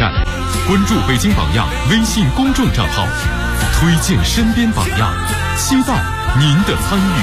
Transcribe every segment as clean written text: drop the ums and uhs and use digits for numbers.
看，关注北京榜样微信公众账号，推荐身边榜样，期待您的参与。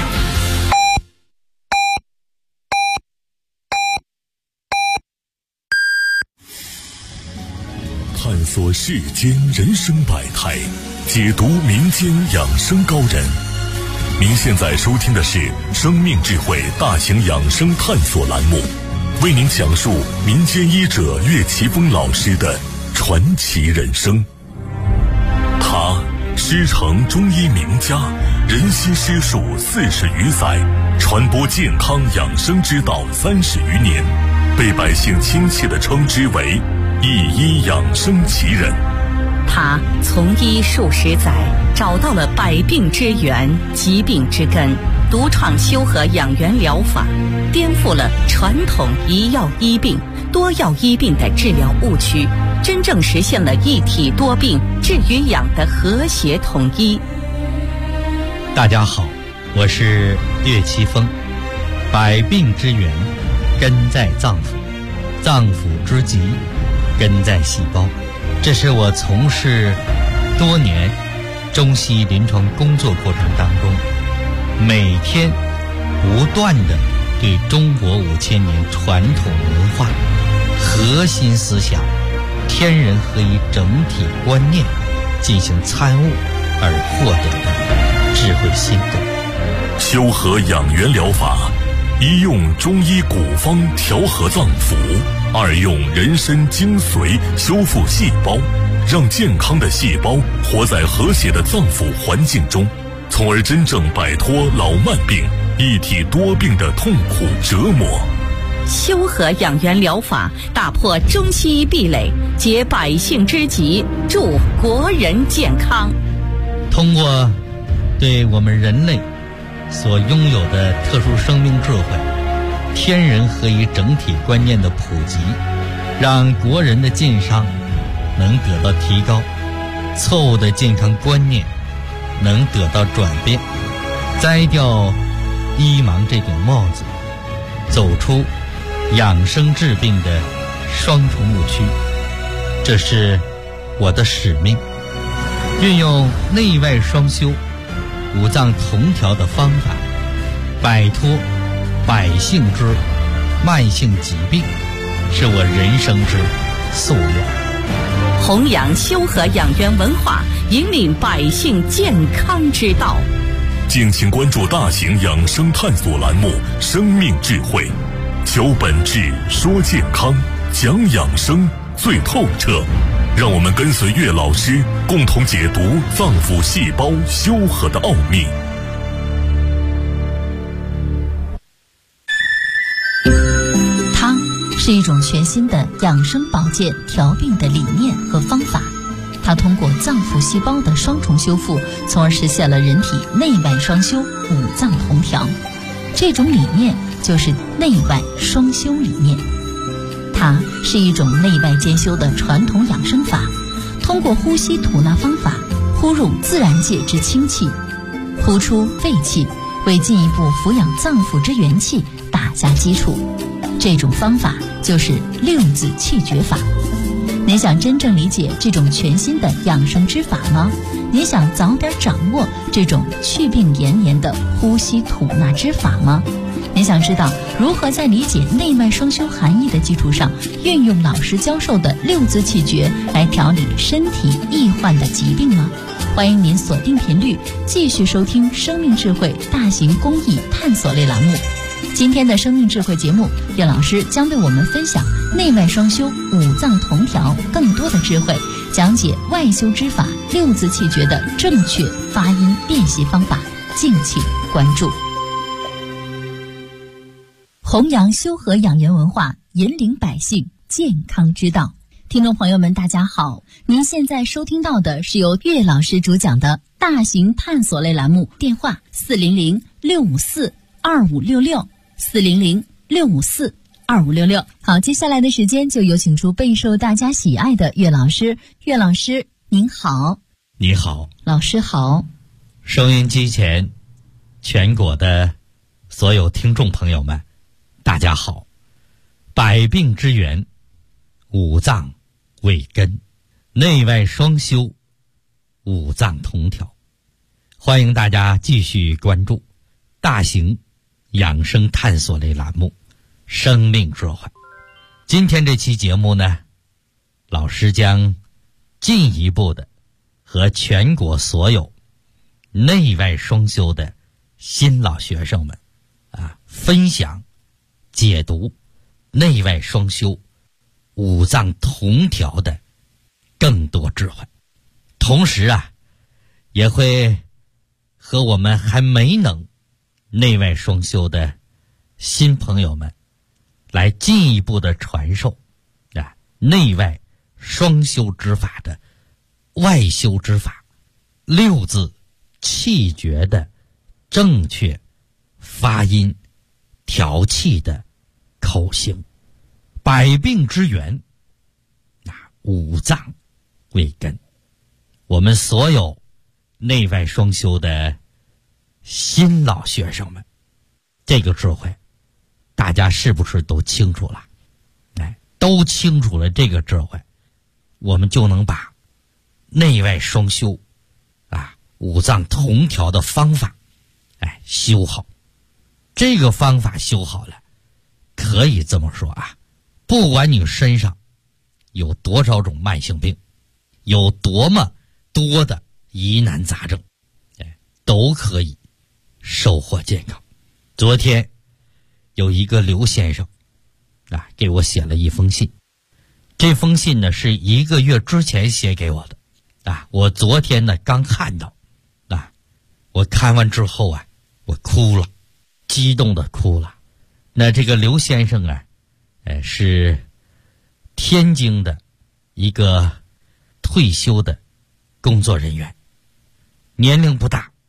探索世间人生百态，解读民间养生高人。您现在收听的是生命智慧大型养生探索栏目，为您讲述民间医者岳奇峰老师的传奇人生。他师承中医名家，人心师术40余载，传播健康养生之道30余年，被百姓亲切地称之为一医养生奇人。 他从医数十载，找到了百病之源、疾病之根，独创修和养元疗法，颠覆了传统一药医病、多药医病的治疗误区，真正实现了一体多病治与养的和谐统一。 大家好，我是岳奇峰。百病之源根在脏腑，脏腑之疾根在细胞。这是我从事多年中西医临床工作过程当中，每天不断地对中国5000年传统文化核心思想天人合一整体观念进行参悟而获得的智慧心得。 修和养元疗法，一用中医古方调和脏腑，二用人参精髓修复细胞，让健康的细胞活在和谐的脏腑环境中，从而真正摆脱老慢病、一体多病的痛苦折磨。 修和养元疗法打破中西医壁垒，解百姓之急，助国人健康。 通过对我们人类所拥有的特殊生命智慧、天人合一整体观念的普及，让国人的健康能得到提高，错误的健康观念能得到转变，摘掉医盲这顶帽子，走出养生治病的双重误区。这是我的使命，运用内外双修、五脏同调的方法，摆脱百姓之慢性疾病，是我人生之夙愿。 弘扬修和养元文化，引领百姓健康之道。 敬请关注大型养生探索栏目《生命智慧》，求本质，说健康，讲养生最透彻。让我们跟随岳老师，共同解读脏腑细胞修和的奥秘。 是一种全新的养生保健调病的理念和方法，它通过脏腑细胞的双重修复，从而实现了人体内外双修、五脏同调。这种理念就是内外双修理念。它是一种内外兼修的传统养生法，通过呼吸吐纳方法，呼入自然界之清气，呼出废气，为进一步抚养脏腑之元气打下基础。这种方法就是六字气诀法。您想真正理解这种全新的养生之法吗？您想早点掌握这种祛病延年的呼吸吐纳之法吗？您想知道如何在理解内外双修含义的基础上，运用老师教授的六字气诀来调理身体易患的疾病吗？欢迎您锁定频率，继续收听生命智慧大型公益探索类栏目。今天的生命智慧节目，岳老师将为我们分享内外双修、五脏同调更多的智慧，讲解外修之法六字气诀的正确发音练习方法，敬请关注。弘扬修和养元文化，引领百姓健康之道。听众朋友们大家好，您现在收听到的是由岳老师主讲的大型探索类栏目，电话400-654-2566，400-654-2566。好，接下来的时间就有请出备受大家喜爱的岳老师。岳老师您好。 你好。 老师好。 收音机前全国的所有听众朋友们大家好。百病之源，五脏为根，内外双修，五脏同调。欢迎大家继续关注大型养生探索类栏目《生命智慧》。今天这期节目呢，老师将进一步的和全国所有内外双修的新老学生们分享解读内外双修五脏同调的更多智慧，同时也会和我们还没能内外双修的新朋友们来进一步的传授内外双修之法的外修之法六字气诀的正确发音调气的口型。百病之源五脏为根。我们所有内外双修的新老学生们，这个智慧大家是不是都清楚了？都清楚了这个智慧，我们就能把内外双修五脏同调的方法修好。这个方法修好了，可以这么说不管你身上有多少种慢性病，有多么多的疑难杂症，都可以收获健康。昨天有一个刘先生给我写了一封信，这封信呢是1个月之前写给我的我昨天呢刚看到我看完之后我哭了，激动的哭了。那这个刘先生是天津的一个退休的工作人员，年龄不大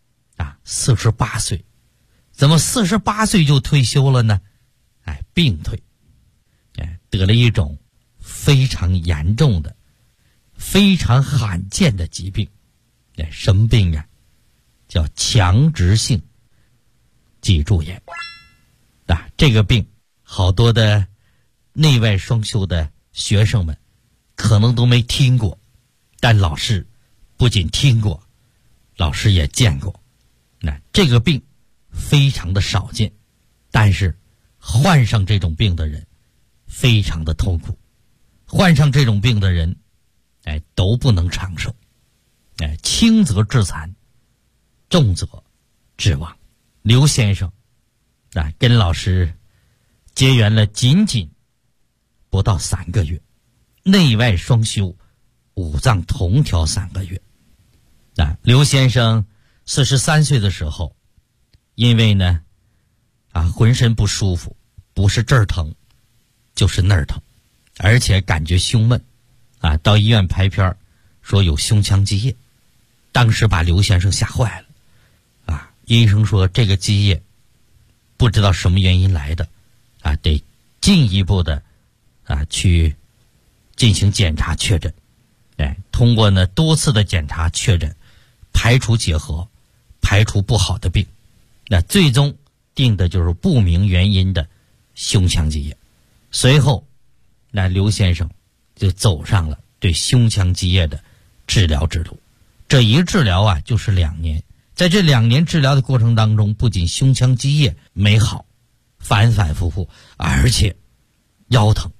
48岁。怎么48岁就退休了呢？病退，得了一种非常严重的非常罕见的疾病。什么病叫强直性脊柱炎。这个病好多的内外双修的学生们可能都没听过，但老师不仅听过，老师也见过。这个病非常的少见，但是患上这种病的人非常的痛苦，患上这种病的人都不能长寿，轻则致残，重则致亡。刘先生跟老师结缘了仅仅不到3个月，内外双修五脏同调3个月。刘先生43岁的时候，因为呢浑身不舒服，不是这儿疼就是那儿疼，而且感觉胸闷到医院拍片说有胸腔积液。当时把刘先生吓坏了医生说这个积液不知道什么原因来的得进一步的去进行检查确诊。通过呢多次的检查确诊，排除结核，排除不好的病，最终定的就是不明原因的胸腔积液。随后刘先生就走上了对胸腔积液的治疗之路。这一治疗就是2年。在这2年治疗的过程当中，不仅胸腔积液没好，反反复复，而且腰疼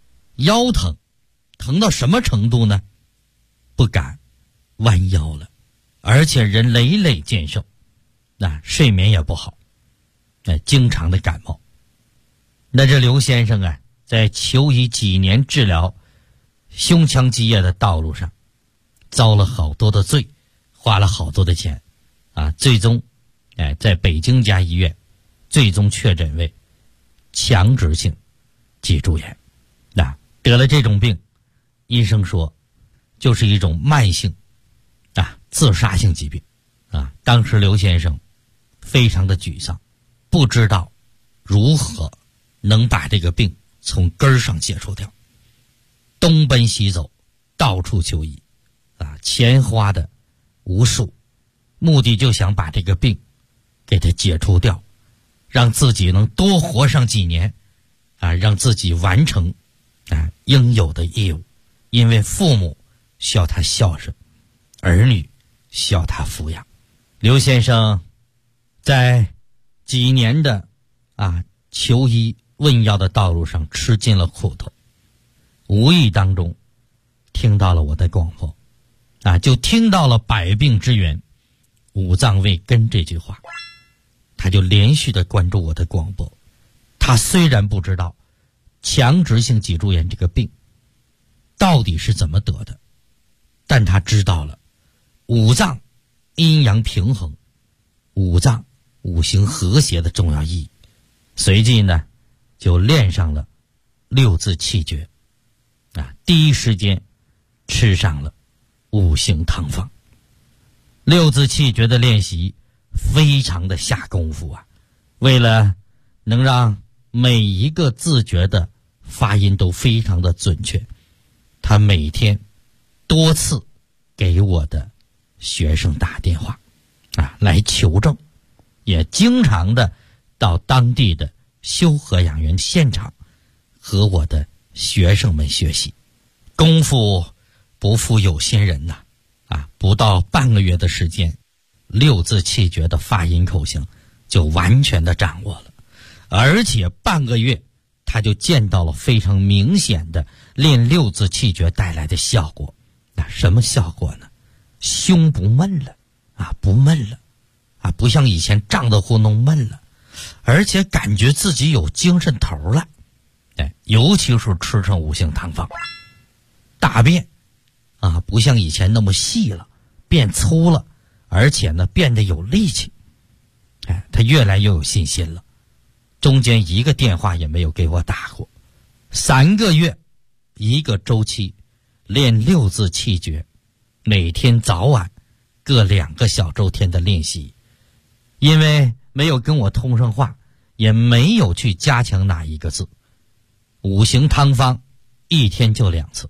疼到什么程度呢？不敢弯腰了，而且人累累健寿，睡眠也不好，经常的感冒。那这刘先生在求医几年治疗胸腔积液的道路上遭了好多的罪，花了好多的钱最终在北京家医院最终确诊为强直性脊柱炎。得了这种病，医生说就是一种慢性自杀性疾病当时刘先生非常的沮丧，不知道如何能把这个病从根儿上解除掉，东奔西走，到处求医钱花的无数，目的就想把这个病给它解除掉，让自己能多活上几年让自己完成应有的义务， 因为父母需要他孝顺，儿女需要他抚养。刘先生在几年的求医问药的道路上吃尽了苦头，无意当中听到了我的广播，就听到了百病之源五脏未根这句话，他就连续的关注我的广播。他虽然不知道强直性脊柱炎这个病到底是怎么得的，但他知道了五脏阴阳平衡，五脏五行和谐的重要意义，随即呢就练上了六字气诀，第一时间吃上了五行汤方。六字气诀的练习非常的下功夫为了能让每一个字诀的发音都非常的准确，他每天多次给我的学生打电话来求证，也经常的到当地的修和养元现场和我的学生们学习。功夫不负有心人不到半个月的时间，六字气诀的发音口型就完全的掌握了，而且半个月他就见到了非常明显的练六字气诀带来的效果。什么效果呢？胸不闷了不闷了不像以前胀得乎弄闷了，而且感觉自己有精神头了。尤其是吃上五行汤方，大便不像以前那么细了，变粗了，而且呢变得有力气。他越来越有信心了，中间一个电话也没有给我打过。3个月一个周期练六字气诀，每天早晚各2个小周天的练习。因为没有跟我通上话，也没有去加强哪一个字，五行汤方一天就2次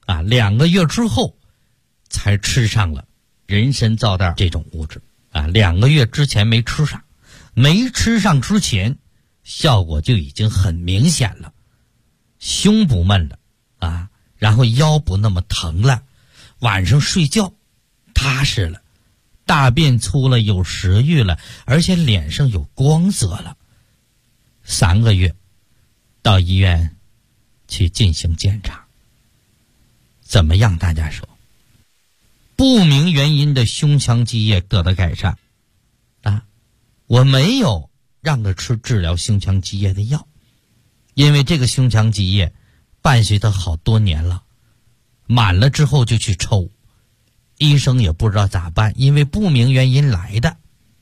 2个月之后才吃上了人参皂苷这种物质2个月之前没吃上，没吃上之前效果就已经很明显了，胸不闷了然后腰不那么疼了，晚上睡觉踏实了，大便粗了，有食欲了，而且脸上有光泽了。3个月到医院去进行检查，怎么样？大家说，不明原因的胸腔积液得到改善我没有让他吃治疗胸腔积液的药，因为这个胸腔积液伴随他好多年了，满了之后就去抽，医生也不知道咋办，因为不明原因来的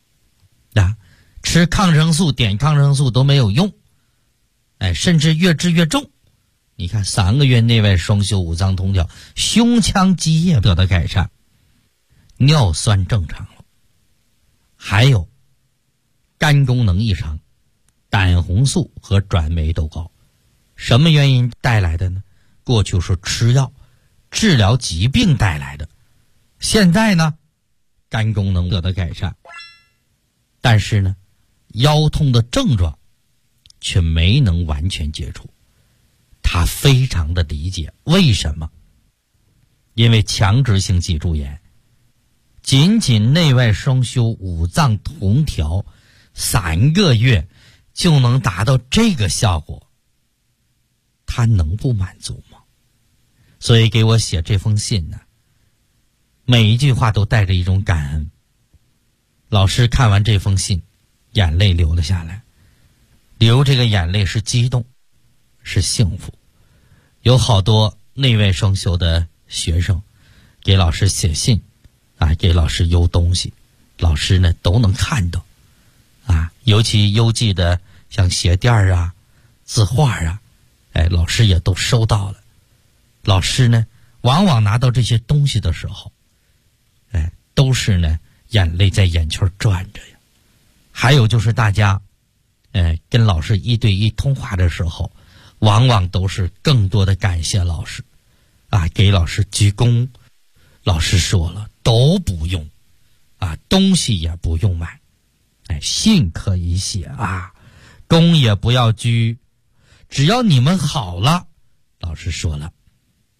吃抗生素点抗生素都没有用，甚至越治越重。你看3个月内外双修，五脏通调，胸腔积液得到改善，尿酸正常了，还有肝功能异常，胆红素和转酶都高。什么原因带来的呢？过去是吃药治疗疾病带来的，现在呢肝功能得到改善，但是呢腰痛的症状却没能完全解除。他非常的理解为什么，因为强直性脊柱炎仅仅内外双修，五脏同调，3个月就能达到这个效果，他能不满足吗？所以给我写这封信呢，每一句话都带着一种感恩。老师看完这封信，眼泪流了下来，流这个眼泪是激动，是幸福。有好多内外双修的学生给老师写信给老师邮东西，老师呢都能看到尤其邮寄的像鞋垫字画老师也都收到了。老师呢往往拿到这些东西的时候都是呢眼泪在眼圈转着呀。还有就是大家跟老师1对1通话的时候，往往都是更多的感谢老师给老师鞠躬。老师说了都不用东西也不用买，信可以写躬也不要鞠，只要你们好了，老师说了，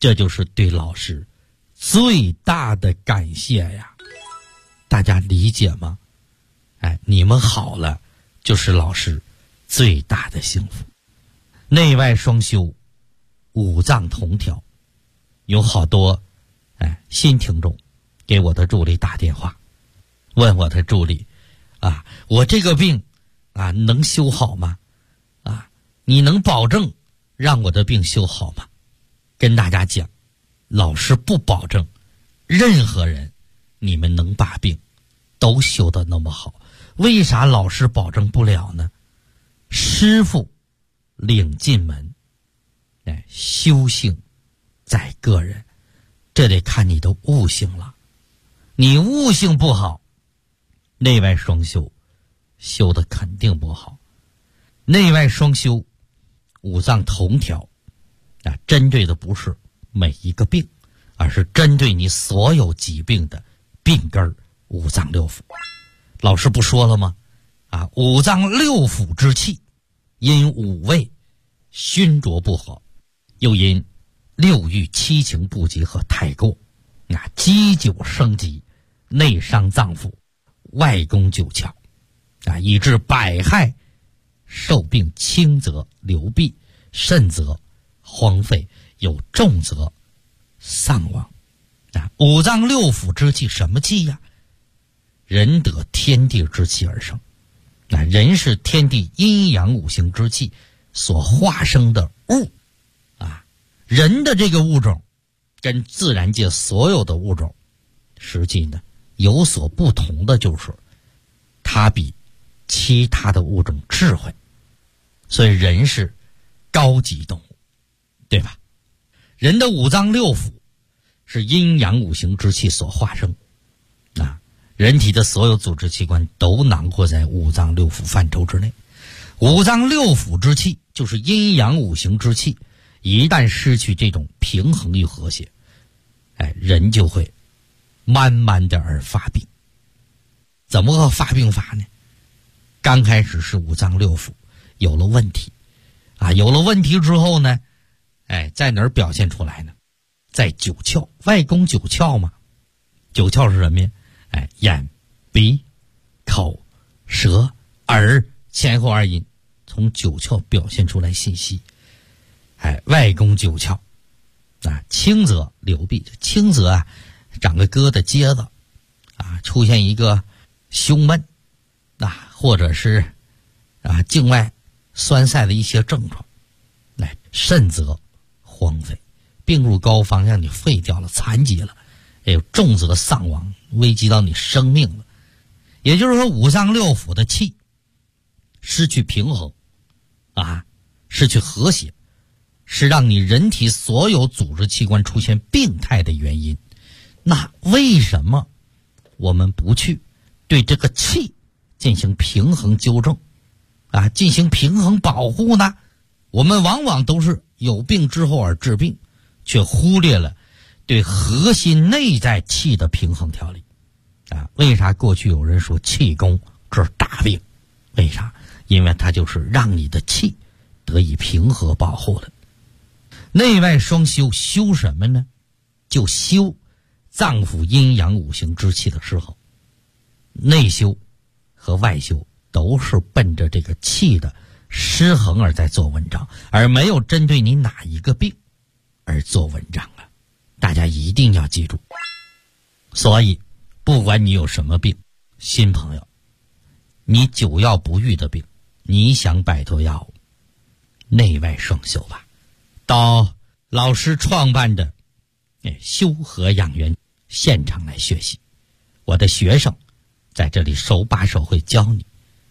这就是对老师最大的感谢呀。大家理解吗？你们好了，就是老师最大的幸福。内外双修，五脏同调，有好多新听众给我的助理打电话，问我的助理我这个病能修好吗？你能保证让我的病修好吗？跟大家讲，老师不保证任何人你们能把病都修得那么好。为啥老师保证不了呢？师傅领进门，修行在个人，这得看你的悟性了。你悟性不好，内外双修修得肯定不好。内外双修，五脏同调，针对的不是每一个病，而是针对你所有疾病的病根五脏六腑。老师不说了吗？五脏六腑之气，因五味熏浊不好，又因六欲七情不及和太过，积久生疾，内伤脏腑，外攻九窍，以致百害，受病轻则流弊，甚则荒废，有重则丧亡。五脏六腑之气什么气呀？人得天地之气而生，人是天地阴阳五行之气所化生的物人的这个物种跟自然界所有的物种实际呢有所不同的，就是它比其他的物种智慧，所以人是高级动物，对吧？人的五脏六腑是阴阳五行之气所化生人体的所有组织器官都囊括在五脏六腑范畴之内。五脏六腑之气就是阴阳五行之气，一旦失去这种平衡与和谐，人就会慢慢的而发病。怎么个发病法呢？刚开始是五脏六腑有了问题有了问题之后呢，在哪儿表现出来呢？在九窍，外攻九窍嘛。九窍是什么呀？眼、鼻、口、舌、耳，前后二阴，从九窍表现出来信息。外攻九窍轻则流弊，轻则长个疙瘩疖子出现一个胸闷或者是境外栓塞的一些症状，甚则荒废，病入膏肓，让你废掉了，残疾了，重则丧亡，危及到你生命了。也就是说，五脏六腑的气失去平衡失去和谐，是让你人体所有组织器官出现病态的原因。那为什么我们不去对这个气进行平衡纠正进行平衡保护呢？我们往往都是有病之后而治病，却忽略了对核心内在气的平衡调理为啥过去有人说气功这是大病？为啥？因为它就是让你的气得以平和保护的。内外双修，修什么呢？就修脏腑阴阳五行之气的时候，内修和外修都是奔着这个气的失衡而在做文章，而没有针对你哪一个病而做文章大家一定要记住。所以不管你有什么病，新朋友，你久药不愈的病，你想摆脱药物，内外双修吧。到老师创办的修和养元现场来学习，我的学生在这里手把手会教你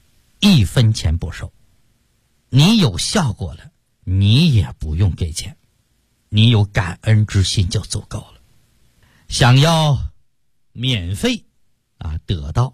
，1分钱不收。你有效果了，你也不用给钱，你有感恩之心就足够了。想要免费得到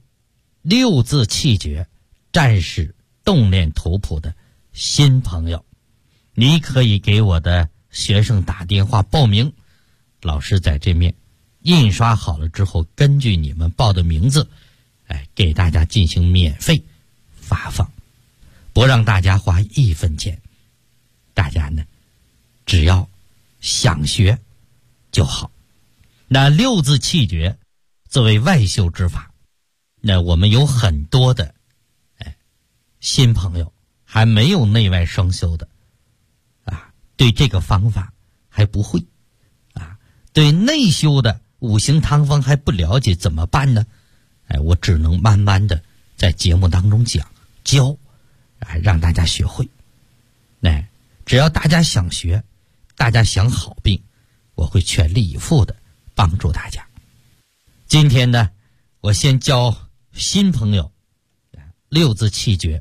6字气诀战士动练图谱的新朋友，你可以给我的学生打电话报名，老师在这面印刷好了之后，根据你们报的名字给大家进行免费发放，不让大家花1分钱。大家呢只要想学就好。那六字气诀作为外修之法，那我们有很多的新朋友还没有内外双修的对这个方法还不会对内修的五行汤方还不了解，怎么办呢？我只能慢慢的在节目当中讲教，让大家学会。只要大家想学，大家想好病，我会全力以赴的帮助大家。今天呢，我先教新朋友六字气诀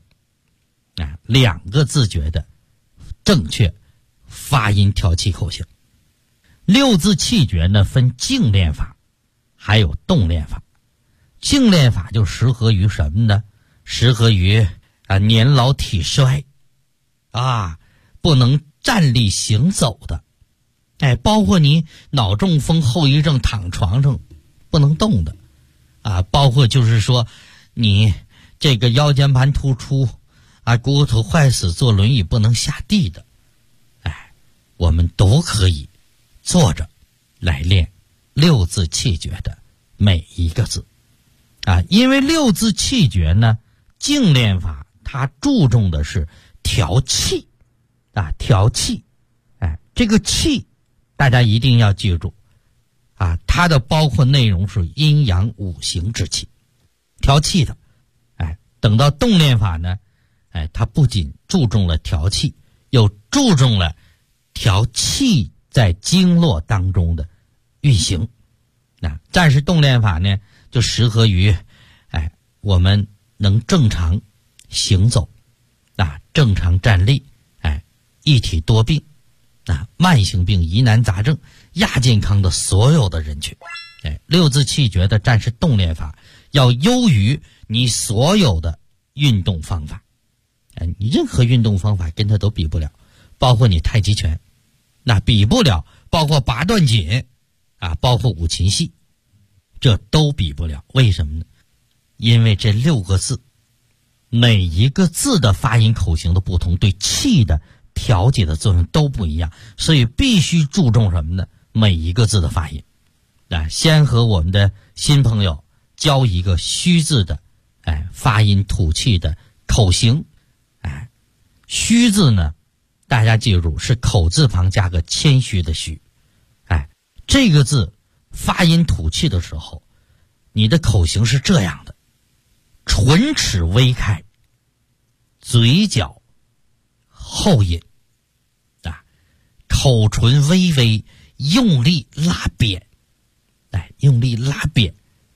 2个字诀的正确发音调气口型。六字气诀呢分静练法还有动练法。静练法就适合于什么呢？适合于年老体衰不能站立行走的，包括你脑中风后遗症躺床上不能动的包括就是说你这个腰间盘突出骨头坏死坐轮椅不能下地的，我们都可以坐着来练六字气诀的每一个字因为六字气诀呢，静练法它注重的是调气调气这个气大家一定要记住它的包括内容是阴阳五行之气，调气的等到动练法呢它不仅注重了调气，又注重了调气在经络当中的运行。战士动练法呢就适合于我们能正常行走正常站立一体多病慢性病疑难杂症亚健康的所有的人群。六字气诀的战士动练法要优于你所有的运动方法你任何运动方法跟它都比不了，包括你太极拳比不了，包括八段锦包括五禽戏，这都比不了。为什么呢？因为这6个字每一个字的发音口型的不同，对气的调节的作用都不一样，所以必须注重什么呢？每一个字的发音先和我们的新朋友教一个虚字的发音吐气的口型虚字呢大家记住是口字旁加个谦虚的虚这个字发音吐气的时候，你的口型是这样的：唇齿微开，嘴角后引口唇微微用力拉扁用力拉扁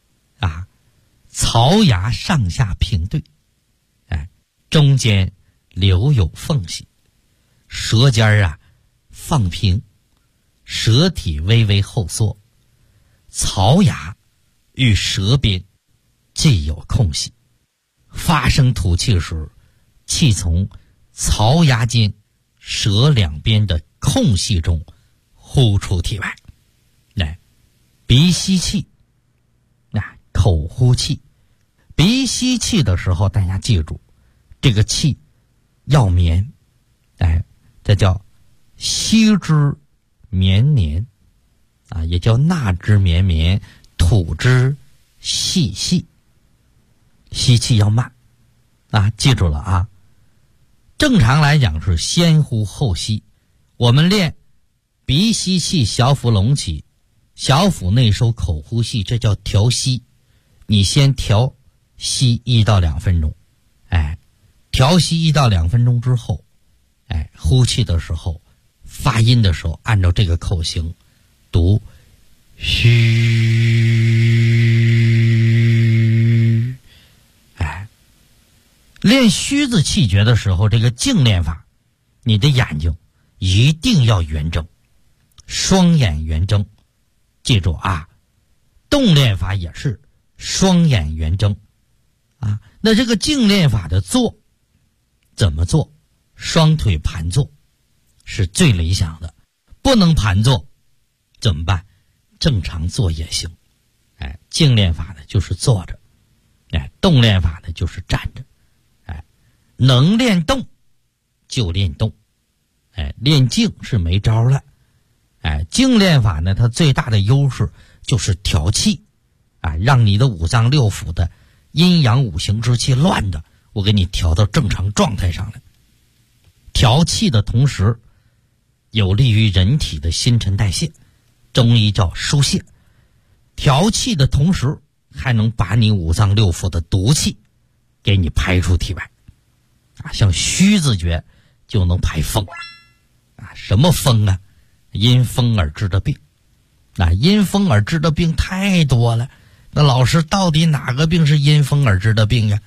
槽牙上下平对中间留有缝隙，舌尖放平，舌体微微后缩，槽牙与舌边既有空隙，发声吐气时气从槽牙间舌两边的空隙中呼出体外。鼻吸气口呼气。鼻吸气的时候大家记住这个气要绵这叫吸之绵黏也叫纳之绵绵，吐之细细。吸气要慢记住了正常来讲是先呼后吸，我们练鼻吸气，小腹隆起，小腹内收，口呼气，这叫调息。你先调息1到2分钟调息1到2分钟之后呼气的时候发音的时候按照这个口型读虚。练虚字气诀的时候，这个静练法你的眼睛一定要圆睁，双眼圆睁。记住动练法也是双眼圆睁那这个静练法的坐怎么做？双腿盘坐是最理想的，不能盘坐怎么办？正常坐也行静练法呢就是坐着动练法呢就是站着能练动就练动练静是没招了静练法呢，它最大的优势就是调气，让你的五脏六腑的阴阳五行之气乱的，我给你调到正常状态上来。调气的同时，有利于人体的新陈代谢，中医叫疏泄。调气的同时，还能把你五脏六腑的毒气给你排出体外。像虚字诀就能排风。什么风啊？因风而治的病。因风而治的病太多了。那老师到底哪个病是因风而治的病呀？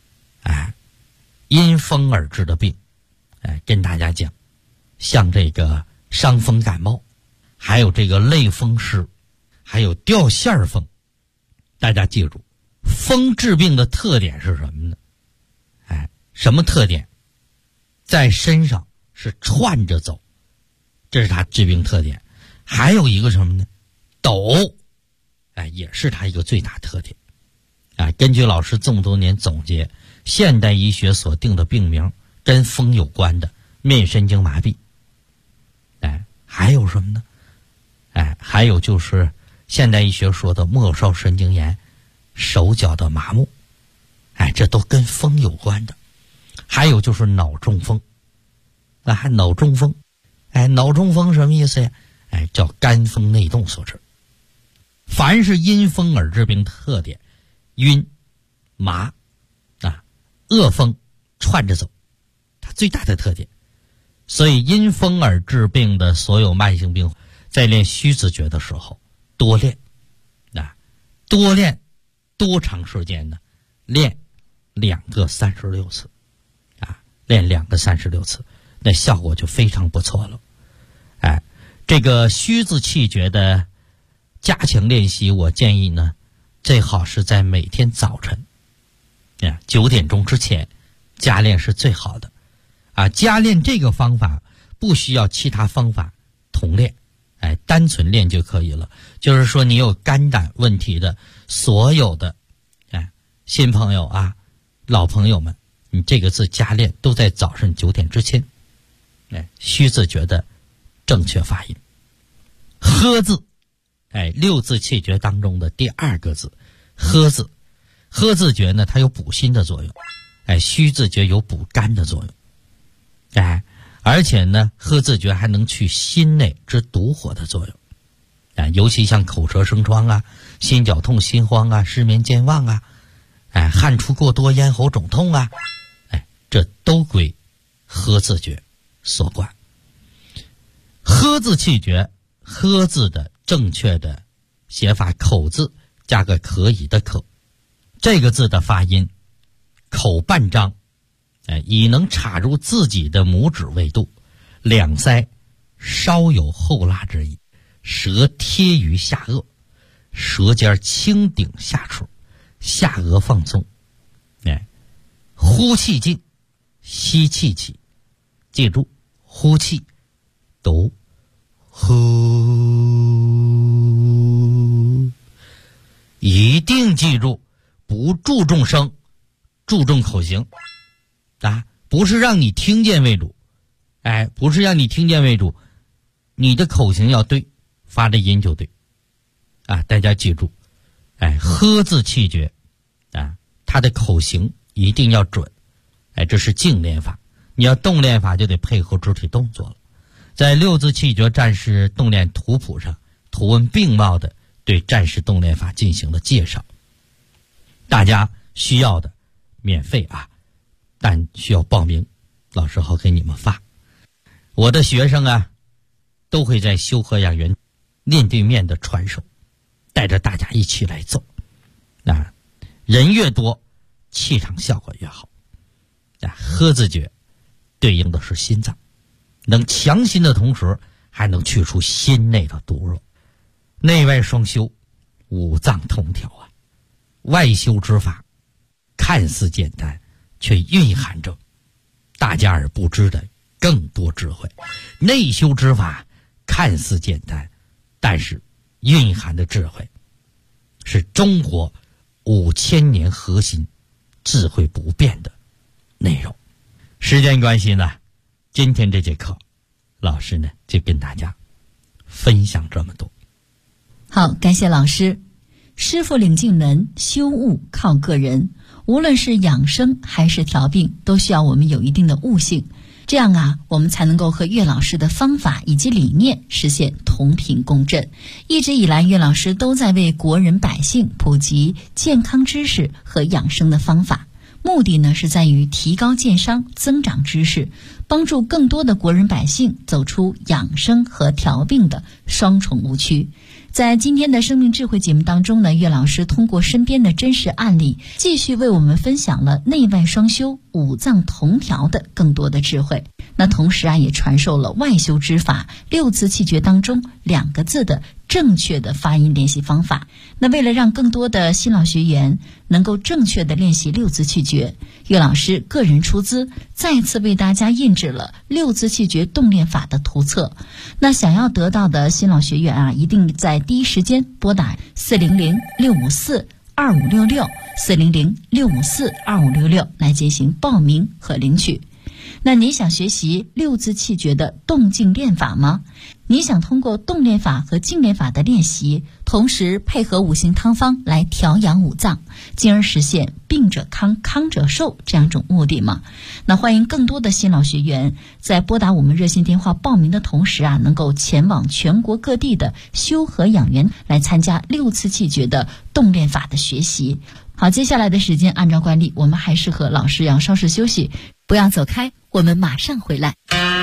因风而治的病，跟大家讲，像这个伤风感冒，还有这个类风湿，还有掉线风。大家记住，风治病的特点是什么呢？什么特点？在身上是串着走，这是它治病特点。还有一个什么呢？抖，也是它一个最大特点。根据老师这么多年总结，现代医学所定的病名跟风有关的，面神经麻痹。还有什么呢？还有就是现代医学说的末梢神经炎、手脚的麻木，这都跟风有关的。还有就是脑中风，脑中风，脑中风什么意思呀？叫肝风内动所致。凡是因风而治病特点，晕、麻、恶风串着走，它最大的特点。所以因风而治病的所有慢性病，在练虚字诀的时候多练。多练多长时间呢？练2个36次。练2个36次，那效果就非常不错了。这个虚字气诀的加强练习，我建议呢，最好是在每天早晨9点钟之前加练是最好的。加练这个方法不需要其他方法同练，单纯练就可以了。就是说你有肝胆问题的所有的新朋友老朋友们，你这个字加练都在早上9点之前。虚字诀的正确发音，呵字，6字气诀当中的第2个字，呵字。呵字诀呢，它有补心的作用，虚字诀有补肝的作用，而且呢，呵字诀还能去心内之毒火的作用，尤其像口舌生疮心绞痛、心慌失眠健忘汗出过多、咽喉肿痛这都归呵字诀所管。呵字气诀，呵字的正确的写法，口字加个可以的可，这个字的发音口半张，以能插入自己的拇指为度，两腮稍有后拉之意，舌贴于下颚，舌尖轻顶下齿，下颚放松，呼气进，吸气起，记住呼气读呼，一定记住不注重声，注重口型不是让你听见为主，不是让你听见为主，你的口型要对，发的音就对大家记住呵字气诀它的口型一定要准，这是静练法。你要动练法就得配合肢体动作了。在6字气诀战士动练图谱上，图文并茂的对战士动练法进行了介绍，大家需要的免费但需要报名，老师好给你们发。我的学生都会在修和养元面对面的传授，带着大家一起来走人越多气场效果越好呵字诀对应的是心脏，能强心的同时还能去除心内的毒弱，内外双修，五脏同调外修之法看似简单，却蕴含着大家而不知的更多智慧。内修之法看似简单，但是蕴含的智慧是中国5000年核心智慧不变的内容。时间关系呢，今天这节课老师呢就跟大家分享这么多。 好，感谢老师。师傅领进门，修悟靠个人。无论是养生还是调病，都需要我们有一定的悟性。这样啊，我们才能够和岳老师的方法以及理念实现同频共振。一直以来，岳老师都在为国人百姓普及健康知识和养生的方法，目的呢是在于提高健商、增长知识，帮助更多的国人百姓走出养生和调病的双重误区。在今天的生命智慧节目当中呢，岳老师通过身边的真实案例，继续为我们分享了内外双修、五脏同调的更多的智慧。那同时啊，也传授了外修之法六字气诀当中2个字的正确的发音练习方法。那为了让更多的新老学员能够正确的练习六字气诀，岳老师个人出资再次为大家印制了六字气诀动练法的图册。那想要得到的新老学员啊，一定在第一时间拨打400-654-2566，400-654-2566来进行报名和领取。那你想学习六字气诀的动静练法吗？你想通过动练法和静练法的练习，同时配合五行汤方来调养五脏，进而实现病者康、康者寿这样一种目的吗？那欢迎更多的新老学员在拨打我们热线电话报名的同时啊，能够前往全国各地的修和养元来参加六字气诀的动练法的学习。好，接下来的时间按照惯例，我们还是和老师要稍事休息，不要走开，我们马上回来。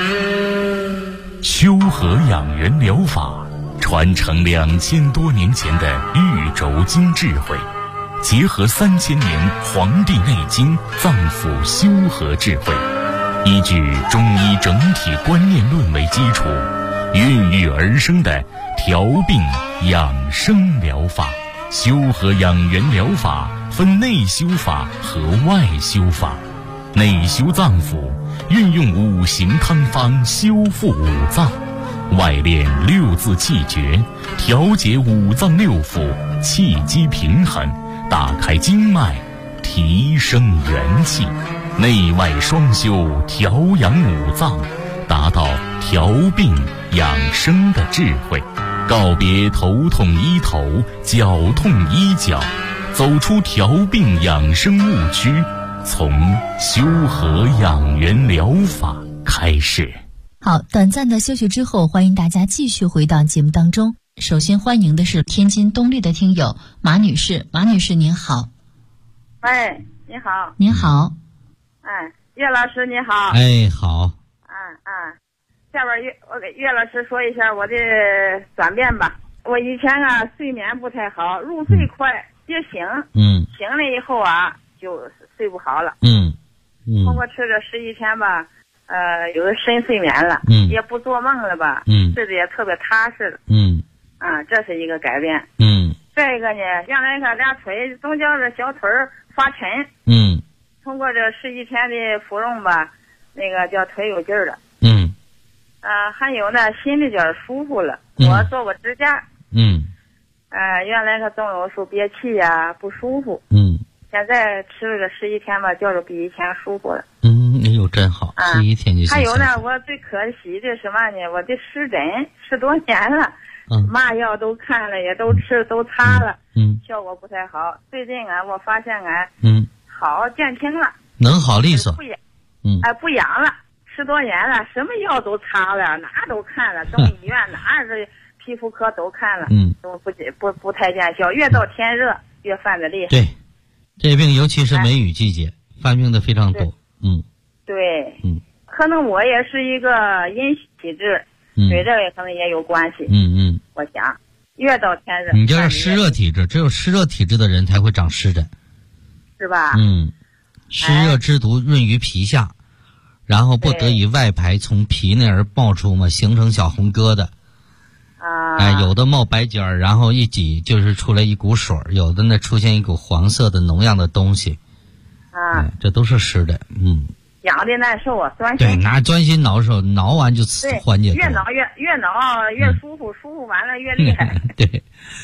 修和养元疗法传承2000多年前的玉轴经智慧，结合3000年《黄帝内经》脏腑修和智慧，依据中医整体观念论为基础，孕育而生的调病养生疗法。修和养元疗法分内修法和外修法。内修脏腑，运用五行汤方修复五脏；外练六字气诀，调节五脏六腑，气机平衡，打开经脉，提升元气。内外双修，调养五脏，达到调病养生的智慧。告别头痛医头，脚痛医脚，走出调病养生误区，从修和养元疗法开始。 好，短暂的休息之后，欢迎大家继续回到节目当中。首先欢迎的是天津东丽的听友马女士。马女士您好。 喂，你好。 您好。 岳老师你好。 哎，好。 下边我给岳老师说一下我的转变吧。我以前啊睡眠不太好，入睡快，别醒。醒了以后啊就睡不好了。通过吃这11天吧，有的深睡眠了，也不做梦了吧，睡得也特别踏实了。这是一个改变。再一个呢，原来个俩腿总觉着小腿发沉。通过这11天的服用吧，那个叫腿有劲儿了。还有呢，心里边舒服了。我做过指甲。原来他总有说憋气呀，不舒服。现在吃了这11天吧，觉着比以前舒服了。 哎呦，真好！11天就行。 还有呢，我最可惜的是嘛呢？我的湿疹10多年了，嘛药都看了，也都吃都擦了，效果不太好。最近啊，我发现好减轻了， 能好利索。 不痒了。10多年了，什么药都擦了，哪都看了，中医院哪是皮肤科都看了，都不太见效。越到天热越犯的厉害。对， 这病尤其是梅雨季节，犯病的非常多。 对，可能我也是一个阴体质，对这个可能也有关系。我想越到天热， 你就是湿热体质，只有湿热体质的人才会长湿疹， 是吧？ 湿热之毒润于皮下。然后不得已外排从皮内而爆出嘛，形成小红疙瘩。有的冒白尖儿，然后一挤就是出来一股水，有的呢出现一股黄色的脓样的东西。这都是湿的。 痒的难受啊，钻心。 对，拿钻心挠手，挠完就缓解。 越挠越舒服，舒服完了越厉害。 对。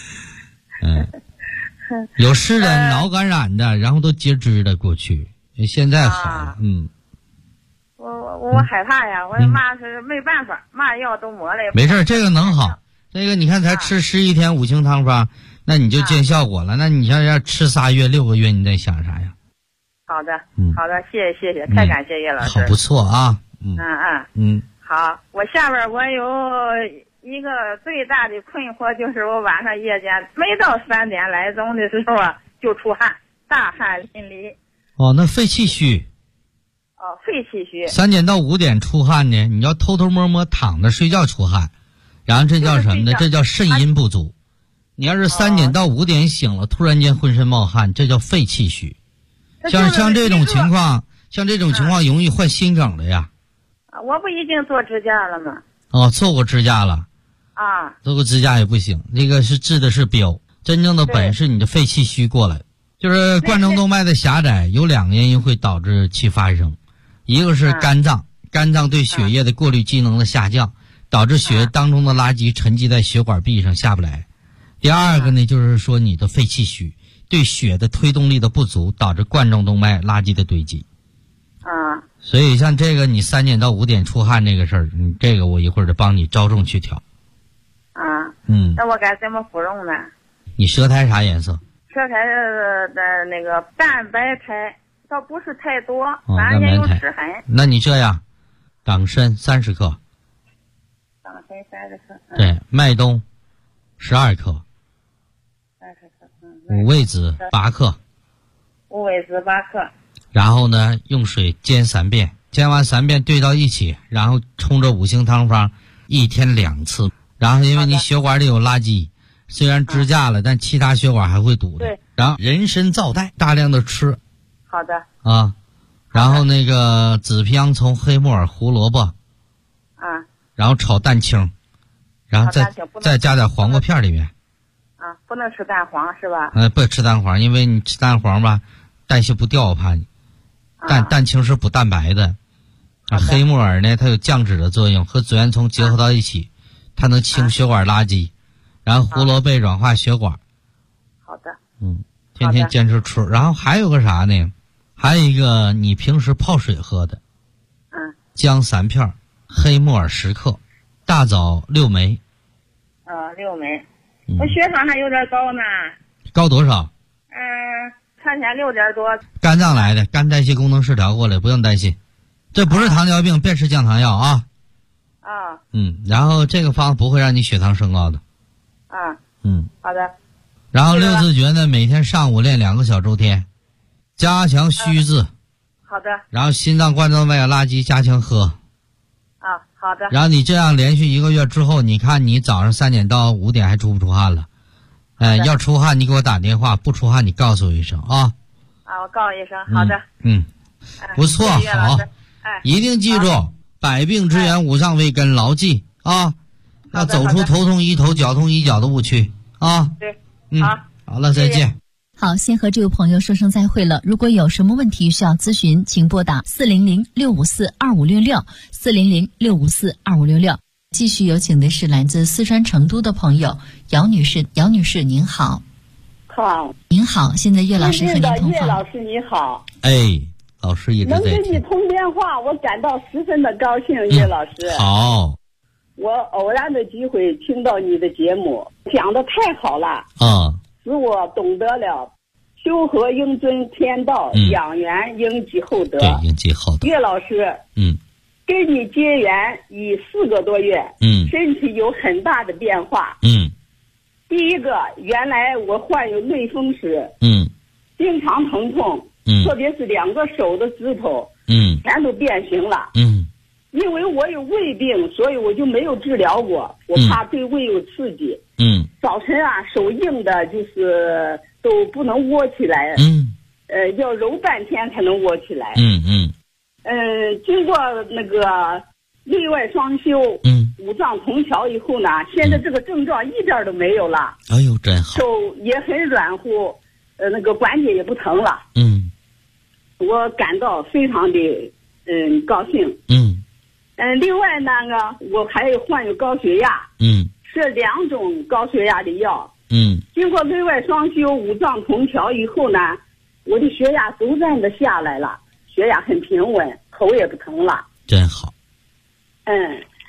有湿的、脑感染的，然后都截肢的过去，现在好了。 我害怕呀，我嘛是没办法，嘛药都抹了。 没事，这个能好， 这个你看才吃11天五行汤方，那你就见效果了。那你要吃3月6个月，你在想啥呀？ 好的，好的，谢谢，太感谢叶老师。 好，不错啊。 好，我下边我有一个最大的困惑，就是我晚上夜间每到3点来钟的时候啊，就出汗，大汗淋漓。 哦，那肺气虚。 哦，肺气虚。3 点到5点出汗呢，你要偷偷摸摸躺着睡觉出汗，然后这叫什么呢？这叫肾阴不足。你要是3点到5点醒了，突然间浑身冒汗，这叫肺气虚。像这种情况，容易患心梗的呀。 我不已经做支架了吗？ 哦，做过支架了。 啊， 做过支架也不行，这个是治的是标，真正的本是你的肺气虚过来。就是冠状动脉的狭窄有2个原因会导致其发生，一个是肝脏对血液的过滤机能的下降，导致血液当中的垃圾沉积在血管壁上下不来。第二个呢，就是说你的肺气虚对血的推动力的不足，导致冠状动脉垃圾的堆积。所以像这个你3点到5点出汗这个事儿，这个我一会儿得帮你着重去调。 那我该怎么服用呢？ 你舌苔啥颜色？ 舌苔的那个淡白苔，倒不是太多，反正也有齿痕。 那你这样，党参30克。 党参30克。 对，麦冬12克。五味子8克。 五味子8克。 然后呢，用水煎3遍，煎完3遍兑到一起，然后冲着五行汤方，1天2次。然后因为你血管里有垃圾，虽然支架了，但其他血管还会堵的。 对。 然后人参皂苷大量的吃。 好的。 然后那个紫皮洋葱、黑木耳、胡萝卜。然后炒蛋清，然后再加点黄瓜片里面。 不能吃蛋黄是吧？ 不吃蛋黄，因为你吃蛋黄吧，代谢不掉，我怕你。蛋清是补蛋白的。黑木耳呢，它有降脂的作用，和紫圆葱结合到一起，它能清血管垃圾。然后胡萝卜软化血管。 好的。 天天坚持吃。然后还有个啥呢？还有一个你平时泡水喝的。姜3片，黑木耳10克，大枣6枚。 6枚。我血糖还有点高呢。 高多少？ 看起来6点多。 肝脏来的，肝代谢功能失调过来，不用担心。这不是糖尿病，别吃降糖药啊。然后这个方不会让你血糖升高的。 好的。 然后六字诀呢，每天上午练2个小周天，加强虚字。 好的。 然后心脏冠状脉垃圾加强喝。 好的。 然后你这样连续1个月之后，你看你早上3点到5点还出不出汗了？要出汗你给我打电话，不出汗你告诉我一声啊。 我告诉一声。好的。 不错，好。一定记住，百病之源五脏为根，牢记啊。要走出头痛医头，脚痛医脚的误区啊。 对。 好了，再见。 好，先和这位朋友说声再会了。如果有什么问题需要咨询，请拨打400-654-2566，400-654-2566。继续有请的是来自四川成都的朋友姚女士。姚女士您好。 好。 您好，现在岳老师和您通话。 岳老师你好。 老师一直在听。 能跟你通电话，我感到十分的高兴，岳老师。 好。 我偶然的机会听到你的节目，讲的太好了。使我懂得了修和应遵天道，养元应积厚德。 对，应积厚德。 岳老师，跟你结缘已4个多月，身体有很大的变化。第一个，原来我患有类风湿，经常疼痛，特别是2个手的指头，全都变形了。因为我有胃病，所以我就没有治疗过，我怕对胃有刺激。早晨手硬的，就是都不能窝起来。要揉半天才能窝起来。经过那个内外双修，五脏同调以后呢，现在这个症状一点都没有了。 哎呦，真好。 手也很软乎，那个关节也不疼了。我感到非常的高兴。另外呢，我还患有高血压。吃2种高血压的药。经过内外双修、五脏同调以后呢，我的血压逐渐的下来了，血压很平稳，头也不疼了。 真好。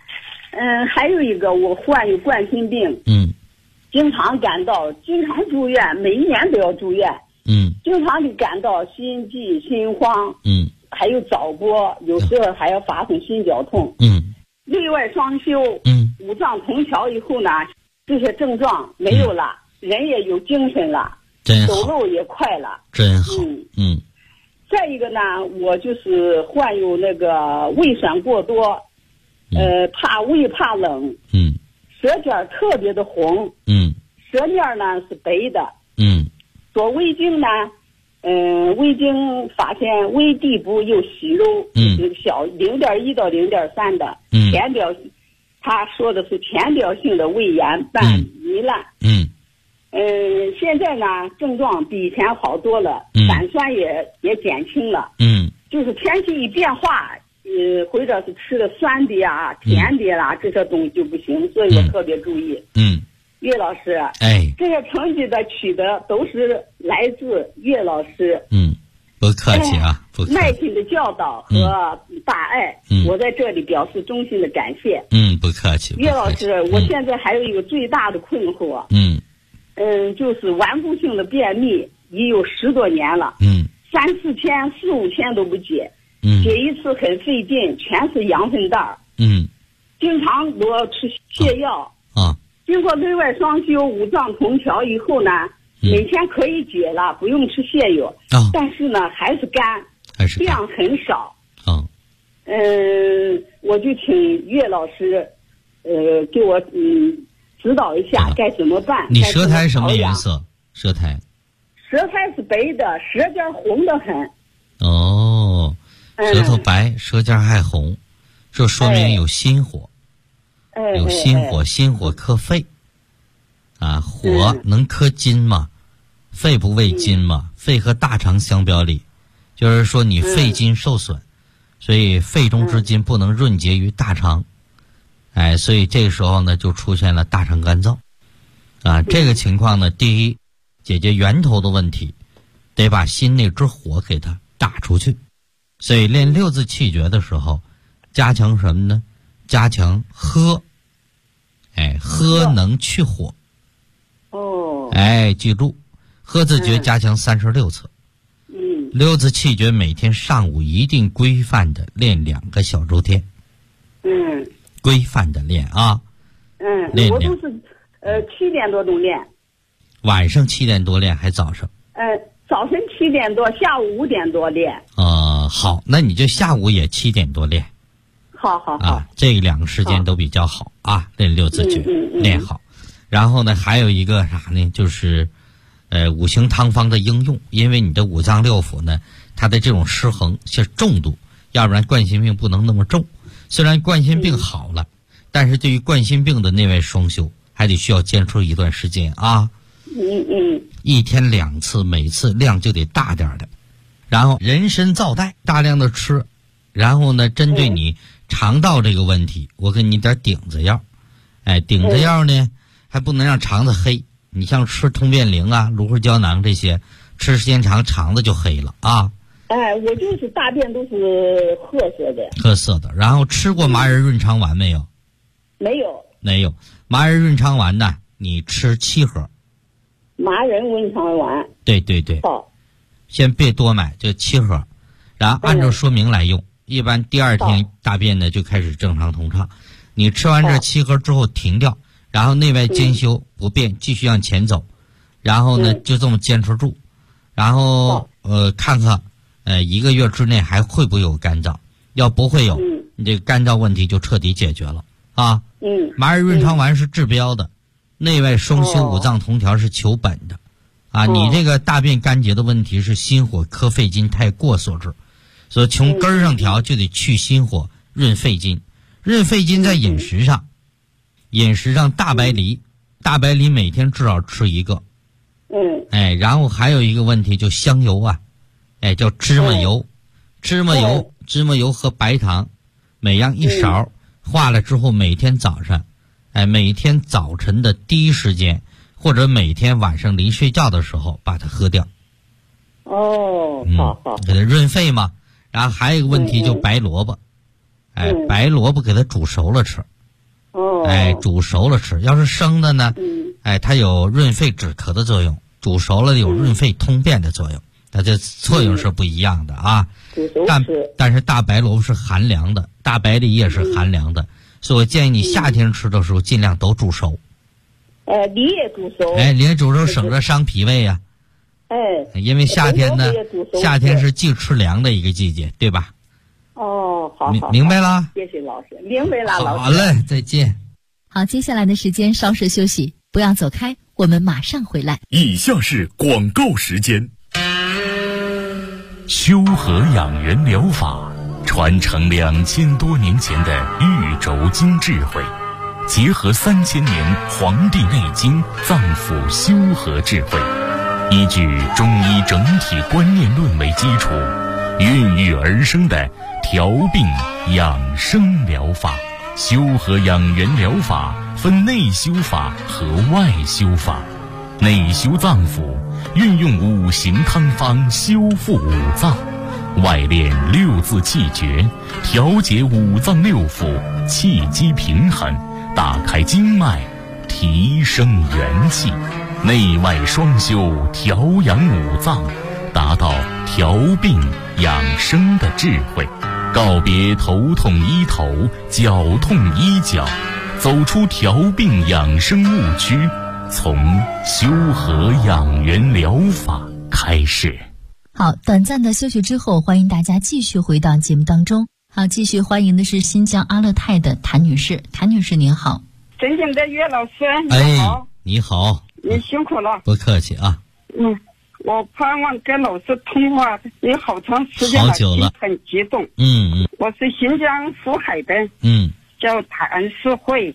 还有一个我患有冠心病，经常感到，经常住院，每一年都要住院，经常的感到心悸、心慌，还有早搏，有时候还要发生心绞痛，内外双修，五脏同调以后呢，这些症状没有了，人也有精神了，走路也快了， 真好， 再一个呢，我就是患有那个胃酸过多，怕胃怕冷，舌尖特别的红，舌面呢是白的，做胃镜呢，胃镜发现胃底部有息肉，就是小0.1到0.3的，浅表，他说的是浅表性的胃炎伴糜烂，现在呢症状比以前好多了，胆酸也减轻了，就是天气一变化，或者是吃的酸的呀、甜的啦，这些东西就不行，所以我特别注意。岳老师，这些成绩的取得都是来自岳老师， 不客气啊，不客气， 耐心的教导和大爱，我在这里表示衷心的感谢。 不客气。 岳老师，我现在还有一个最大的困惑，就是顽固性的便秘，已有10多年了，3、4天、4、5天都不解，解一次很费劲，全是羊粪蛋儿，经常都要吃泻药经过内外双修、五脏同调以后呢，每天可以解了，不用吃泻药，但是呢还是干，量很少。我就请岳老师，给我指导一下该怎么办。 你舌苔什么颜色？舌苔是白的，舌尖红得很。 舌头白，舌尖还红，这说明有心火。有心火，心火克肺，火能克筋嘛？肺不为筋嘛？肺和大肠相表里，就是说你肺筋受损，所以肺中之筋不能润结于大肠，所以这个时候呢就出现了大肠干燥，这个情况呢，第一，解决源头的问题，得把心那只火给它打出去，所以练6字气诀的时候，加强什么呢？加强喝，喝能去火。记住，喝字诀加强36次。6字气诀每天上午一定规范的练2个小周天。规范的练啊。 我都是7点多钟练。 晚上7点多练还早上？ 早晨7点多，下午5点多练。 好，那你就下午也7点多练。 好这2个时间都比较好练6字诀练好。然后呢还有一个啥呢，就是五行汤方的应用，因为你的五脏六腑呢它的这种失衡是重度，要不然冠心病不能那么重。虽然冠心病好了，但是对于冠心病的内外双修还得需要坚持一段时间一天2次，每次量就得大点的。然后人参皂苷大量的吃，然后呢针对你肠道这个问题，我给你点顶子药。顶子药呢还不能让肠子黑，你像吃通便灵芦荟胶囊这些，吃时间长肠子就黑了我就是大便都是褐色的。然后吃过麻仁润肠丸没有？没有。麻仁润肠丸呢你吃7盒。麻仁润肠丸。对。好。先别多买，就7盒，然后按照说明来用。一般第2天大便呢就开始正常通畅。你吃完这7盒之后停掉，然后内外兼修不变，继续向前走，然后呢就这么坚持住，然后看看1个月之内还会不会有干燥，要不会有，你这个干燥问题就彻底解决了麻仁润肠丸是治标的，内外双修五脏同调是求本的你这个大便干结的问题是心火克肺筋太过所致，所以从根儿上调就得去心火，润肺筋。润肺筋在饮食上，大白梨每天至少吃1个。然后还有一个问题就香油叫芝麻油。芝麻油和白糖每样1勺，化了之后每天早上每天早晨的第一时间或者每天晚上临睡觉的时候把它喝掉。好，给它润肺嘛。然后还有一个问题就白萝卜。白萝卜给它煮熟了吃， 哦。 哎，煮熟了吃。要是生的呢，哎，它有润肺止咳的作用；煮熟了有润肺通便的作用。它这作用是不一样的啊。但是大白萝卜是寒凉的，大白梨也是寒凉的，所以我建议你夏天吃的时候尽量都煮熟。 梨也煮熟。 哎，梨也煮熟省着伤脾胃呀。因为夏天呢，夏天是忌吃凉的一个季节，对吧？ 哦，好， 明白了。 谢谢老师，明白了，老师。 好嘞，再见。 好，接下来的时间稍事休息，不要走开，我们马上回来。 以下是广告时间。 修和养元疗法传承2000多年前的玉轴经智慧，结合3000年《黄帝内经》脏腑修和智慧，依据中医整体观念论为基础，孕育而生的调病养生疗法。修和养元疗法分内修法和外修法。内修脏腑，运用5行汤方修复5脏；外练6字气诀，调节5脏6腑，气机平衡，打开经脉，提升元气。内外双修，调养5脏，达到调病养生的智慧。告别头痛医头，脚痛医脚，走出调病养生误区，从修和养元疗法开始。 好，短暂的休息之后，欢迎大家继续回到节目当中。好，继续欢迎的是新疆阿勒泰的谭女士。谭女士您好。 尊敬的岳老师你好。 你好。 你辛苦了。 不客气啊。 我盼望跟老师通话也好长时间了， 好久了， 很激动。我是新疆福海的，叫谭世慧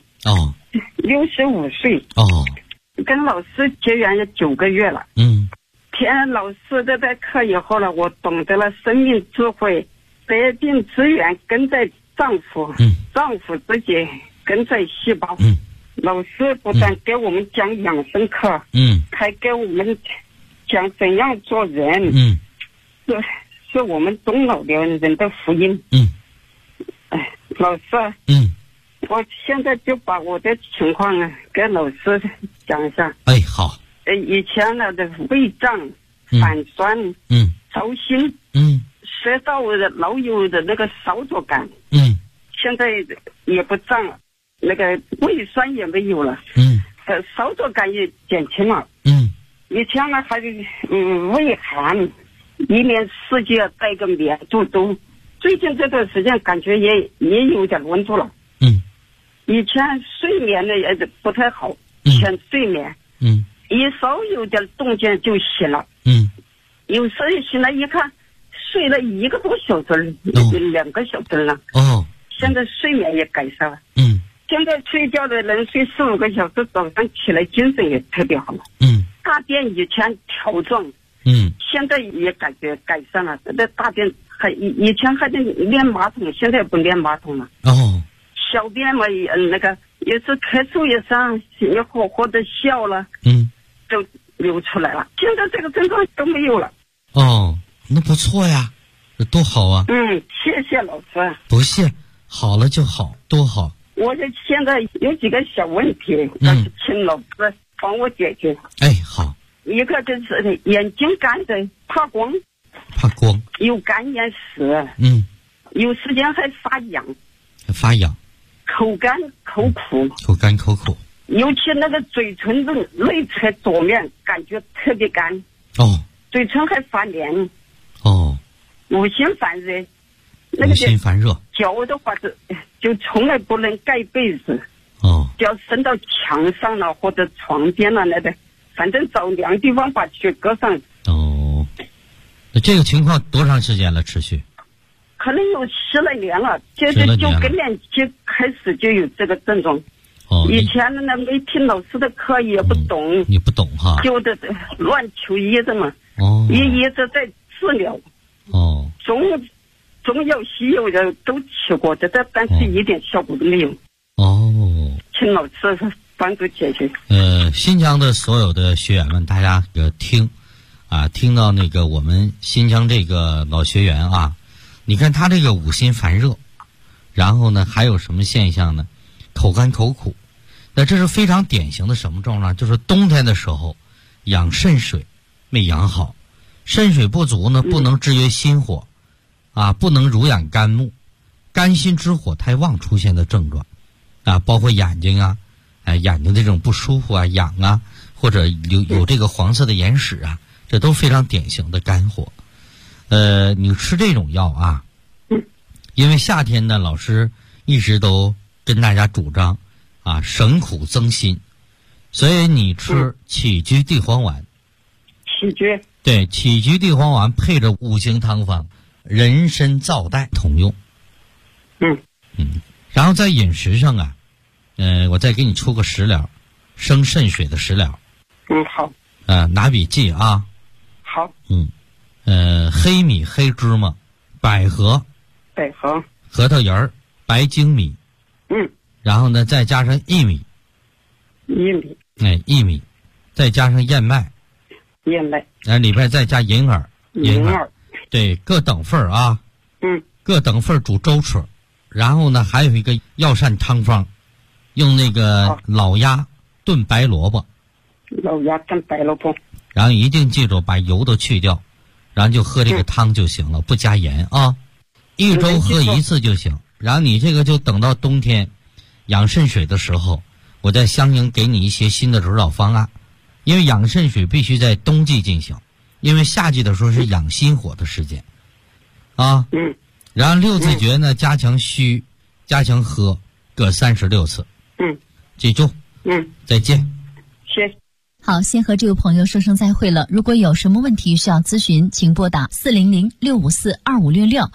，65岁。跟老师结缘也9个月了。听老师的课以后呢，我懂得了生命智慧，百病之源根在脏腑，脏腑之结根在细胞。老师不但给我们讲养生课，还给我们讲怎样做人，是我们中老年人的福音。老师，我现在就把我的情况跟老师讲一下。 好。 以前的胃胀、反酸、糟心，舌道老有的那个烧灼感，现在也不胀了，那个胃酸也没有了，烧灼感也减轻了。以前呢还胃寒，一年四季带个棉肚兜，最近这段时间感觉也有点温度了。以前睡眠呢也不太好，浅睡眠，一稍有点动静就醒了。有时候醒来一看，睡了1个多小时，2个小时了。现在睡眠也改善了。现在睡觉的能睡4、5个小时，早上起来精神也特别好了。大便以前条状，现在也感觉改善了。这大便以前还得练马桶，现在不练马桶了。小便嘛那个也是咳嗽也上，也或者笑了，就流出来了。现在这个症状都没有了。 那不错呀，这多好啊。 谢谢老师。 不谢，好了就好，多好。 我这现在有几个小问题，请老师帮我解决。 好。 一个就是眼睛干的，怕光，有干眼屎，有时间还发痒，口干口苦，尤其那个嘴唇的内侧左面感觉特别干，嘴唇还发黏，五行烦热，那个脚的话就从来不能盖被子，只要伸到墙上了或者床边了那个，反正找凉地方把脚搁上。 那这个情况多长时间了？持续？ 可能有10来年了，就更年期开始就有这个症状。以前呢没听老师的课也不懂， 你不懂哈， 就的乱求医的嘛。一直在治疗。中药西药的都吃过的，但是一点效果都没有。请老师帮助解决。 新疆的所有的学员们，大家听到那个我们新疆这个老学员啊，你看他这个5心烦热，然后呢还有什么现象呢？ 口干口苦。那这是非常典型的什么状况？就是冬天的时候养肾水没养好，肾水不足呢，不能制约心火啊，不能濡养肝木，肝心之火太旺出现的症状啊，包括眼睛啊，眼睛这种不舒服啊、痒啊，或者有这个黄色的眼屎啊，这都非常典型的肝火。你吃这种药啊，因为夏天呢，老师一直都跟大家主张啊，省苦增辛，所以你吃杞菊地黄丸。 杞菊， 对，杞菊地黄丸配着五行汤方人参皂带同用。然后在饮食上啊，我再给你出个食疗，生肾水的食疗。 好。 拿笔记啊。 好。 黑米、黑芝麻、百合、核桃仁、白粳米。然后呢，再加上薏米。薏米，再加上燕麦。里边再加银耳。对，各等份啊。各等份煮粥吃。然后呢，还有一个药膳汤方，用那个老鸭炖白萝卜。然后一定记住把油都去掉，然后就喝这个汤就行了，不加盐啊。一周喝一次就行。然后你这个就等到冬天养肾水的时候，我再相应给你一些新的指导方案。因为养肾水必须在冬季进行，因为夏季的时候是养心火的时间啊。然后六字诀呢，加强虚，加强喝，各36次。记住。再见。 谢谢。 好，先和这位朋友说声再会了。如果有什么问题需要咨询，请拨打400-654-2566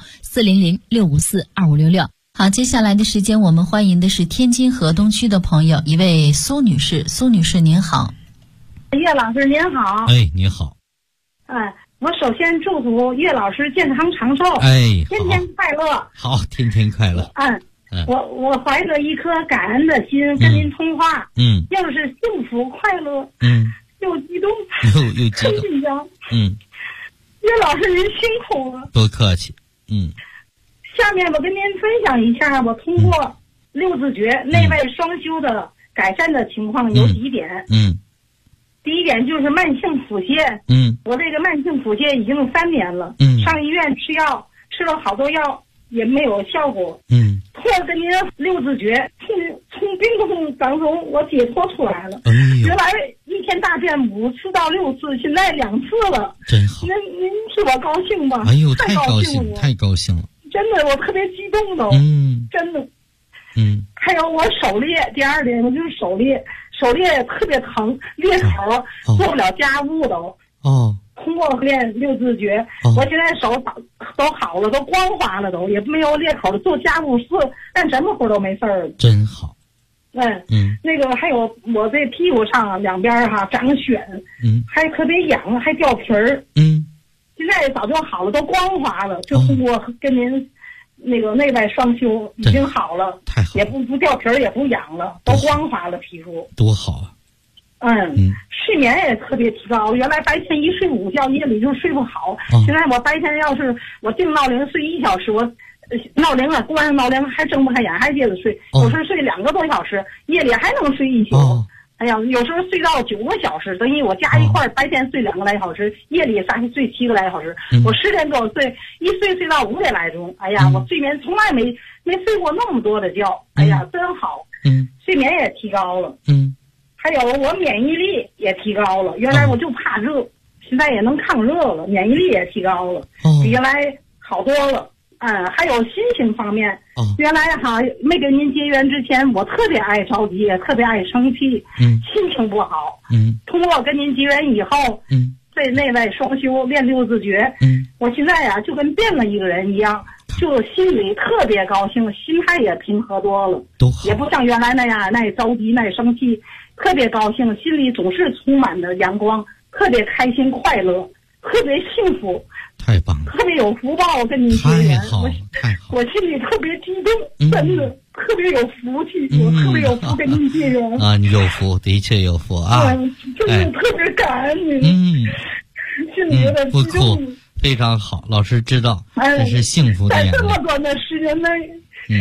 400-654-2566。好，接下来的时间我们欢迎的是天津河东区的朋友，一位苏女士。苏女士您好。 岳老师您好。 你好。 我首先祝福岳老师健康长寿，天天快乐。 好，天天快乐。 我怀着一颗感恩的心跟您通话，又是幸福快乐，又激动， 又激动， 很紧张。岳老师您辛苦了。 多客气。 下面我跟您分享一下，我通过六字诀内外双修的改善的情况有几点。第一点就是慢性腹泻。我这个慢性腹泻已经3年了。上医院吃药，吃了好多药也没有效果。通过跟您六字诀，从病痛当中我解脱出来了。原来一天大便5次到6次，现在2次了。 真好。 您替我高兴吧？ 太高兴了，太高兴了。 真的，我特别激动的。真的。还有我手裂，第二点我就是手裂特别疼，裂口做不了家务都。通过练六字诀，我现在手都好了，都光滑了，都也没有裂口了，做家务事干什么活都没事儿了。 真好。 那个还有我这屁股上两边长癣，还特别痒，还掉皮儿。现在早就好了，都光滑了，就通过跟您那个内外双修已经好了， 太好了， 也不掉皮儿，也不痒了，都光滑了皮肤， 多好啊！ 睡眠也特别提高，原来白天一睡午觉，夜里就睡不好。现在我白天要是我定闹铃睡1小时，我闹铃了关上闹铃还睁不开眼，还接着睡，有时候睡2个多小时，夜里还能睡1宿。哎呀，有时候睡到9个小时，等于我加一块白天睡2个来小时，夜里睡7个来小时。我10点多睡，一睡到5点来钟。哎呀，我睡眠从来没睡过那么多的觉。哎呀，真好。睡眠也提高了。还有我免疫力也提高了，原来我就怕热，现在也能抗热了，免疫力也提高了，比原来好多了。还有心情方面，原来没跟您结缘之前，我特别爱着急，也特别爱生气，心情不好。通过跟您结缘以后，在内外双修练六字诀，我现在就跟变了一个人一样，就心里特别高兴，心态也平和多了，也不像原来那样那着急那生气，特别高兴，心里总是充满着阳光，特别开心快乐，特别幸福。 太棒了， 特别有福报，我跟您结缘，我心里特别激动，真的特别有福气，我特别有福跟您结缘你有福，的确有福真的特别感恩您。心里有点激动。 不哭，非常好，老师知道这是幸福的眼泪。 在这么短的时间内，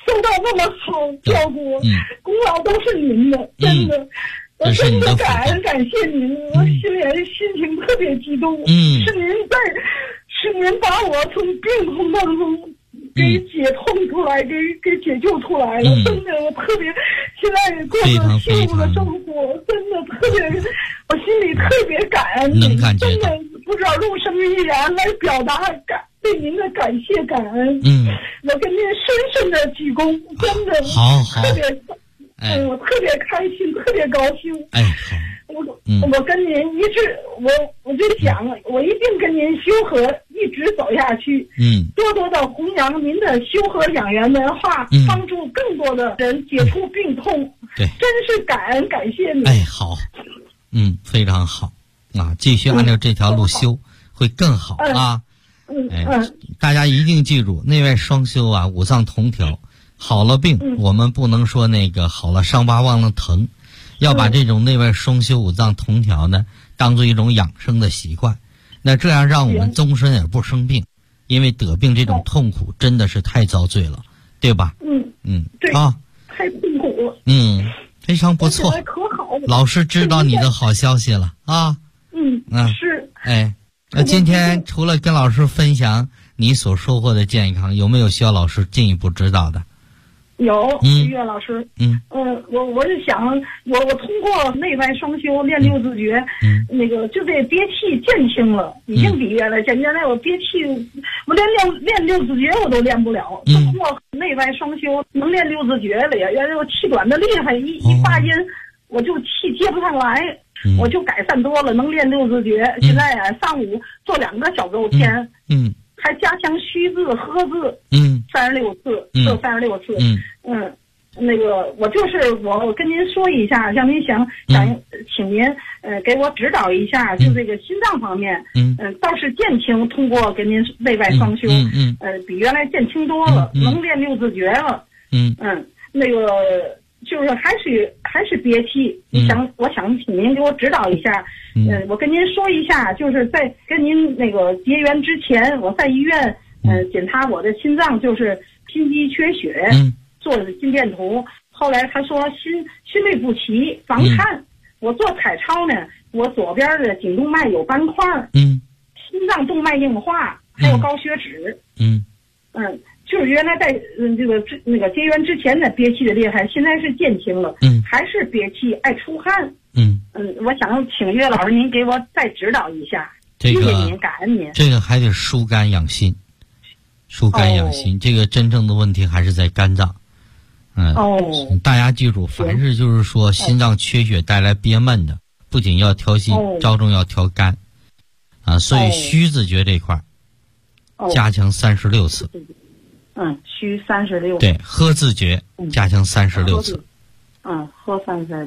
受到那么好照顾，功劳都是您的，真的。我真的感谢您，我心情特别激动。是您把我从病痛当中给解痛出来，给解救出来了。真的，我特别现在过着幸福的生活，真的特别，我心里特别感恩您，真的不知道用什么语言来表达对您的感谢感恩。我跟您深深的鞠躬，真的好特别。我特别开心，特别高兴。我跟您一直，我就想，我一定跟您修和一直走下去。多多的弘扬您的修和养元文化，帮助更多的人解除病痛。 对， 真是感谢您。 好，非常好啊！继续按照这条路修，会更好啊。大家一定记住，内外双修啊，五脏同调。好了病，我们不能说那个好了伤疤忘了疼，要把这种内外双修五脏同调呢当做一种养生的习惯。那这样让我们终身也不生病，因为得病这种痛苦真的是太遭罪了，对吧？ 对啊， 太痛苦了。 非常不错。老师知道你的好消息了啊。 是。 那今天除了跟老师分享你所收获的健康，有没有需要老师进一步指导的？ 有，岳老师。我是想，我通过内外双修练六字诀，那个就这憋气减轻了，已经比原来减。原来我憋气，我练六字诀我都练不了，通过内外双修能练六字诀了呀。原来我气短的厉害，一发音我就气接不上来，我就改善多了，能练六字诀。现在啊，上午做2个小周天，还加强虚字、合字，36次，做36次。那个我跟您说一下，让您想请您给我指导一下，就这个心脏方面，倒是减轻，通过给您内外双修，比原来减轻多了，能练六字诀了。那个就是还是憋气，我想请您给我指导一下。我跟您说一下，就是在跟您那个结缘之前，我在医院检查我的心脏，就是心肌缺血，做的心电图。后来他说心律不齐，房颤。我做彩超呢，我左边的颈动脉有斑块，心脏动脉硬化，还有高血脂。就是原来在那个结缘之前的憋气的厉害，现在是减轻了，还是憋气爱出汗。我想请岳老师您给我再指导一下，谢谢您，感恩您。 这个还得疏肝养心，这个真正的问题还是在肝脏。大家记住，凡是就是说心脏缺血带来憋闷的，不仅要调心，着重要调肝啊。所以虚字诀这块加强36次。 虚36。 对，喝字诀加强36次。 喝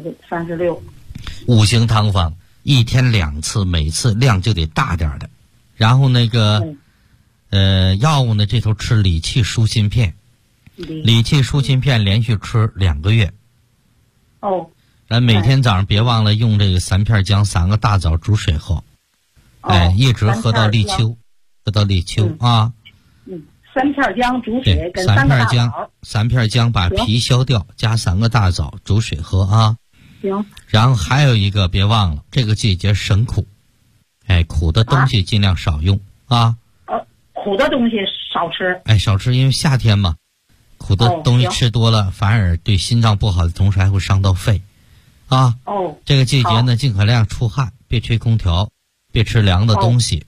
36。 五行汤方1天2次，每次量就得大点的。然后那个药物呢，这头吃理气舒心片，理气舒心片连续吃2个月。咱每天早上别忘了用这个3片姜3个大枣煮水喝，一直喝到立秋，啊。 3片姜煮水跟3个大枣 ，3片姜把皮削掉，加3个大枣煮水喝啊。 行。 然后还有一个别忘了，这个季节省苦，苦的东西尽量少用啊。 苦的东西少吃。 少吃，因为夏天嘛，苦的东西吃多了，反而对心脏不好的同时还会伤到肺，啊。这个季节呢，尽可量出汗，别吹空调，别吃凉的东西。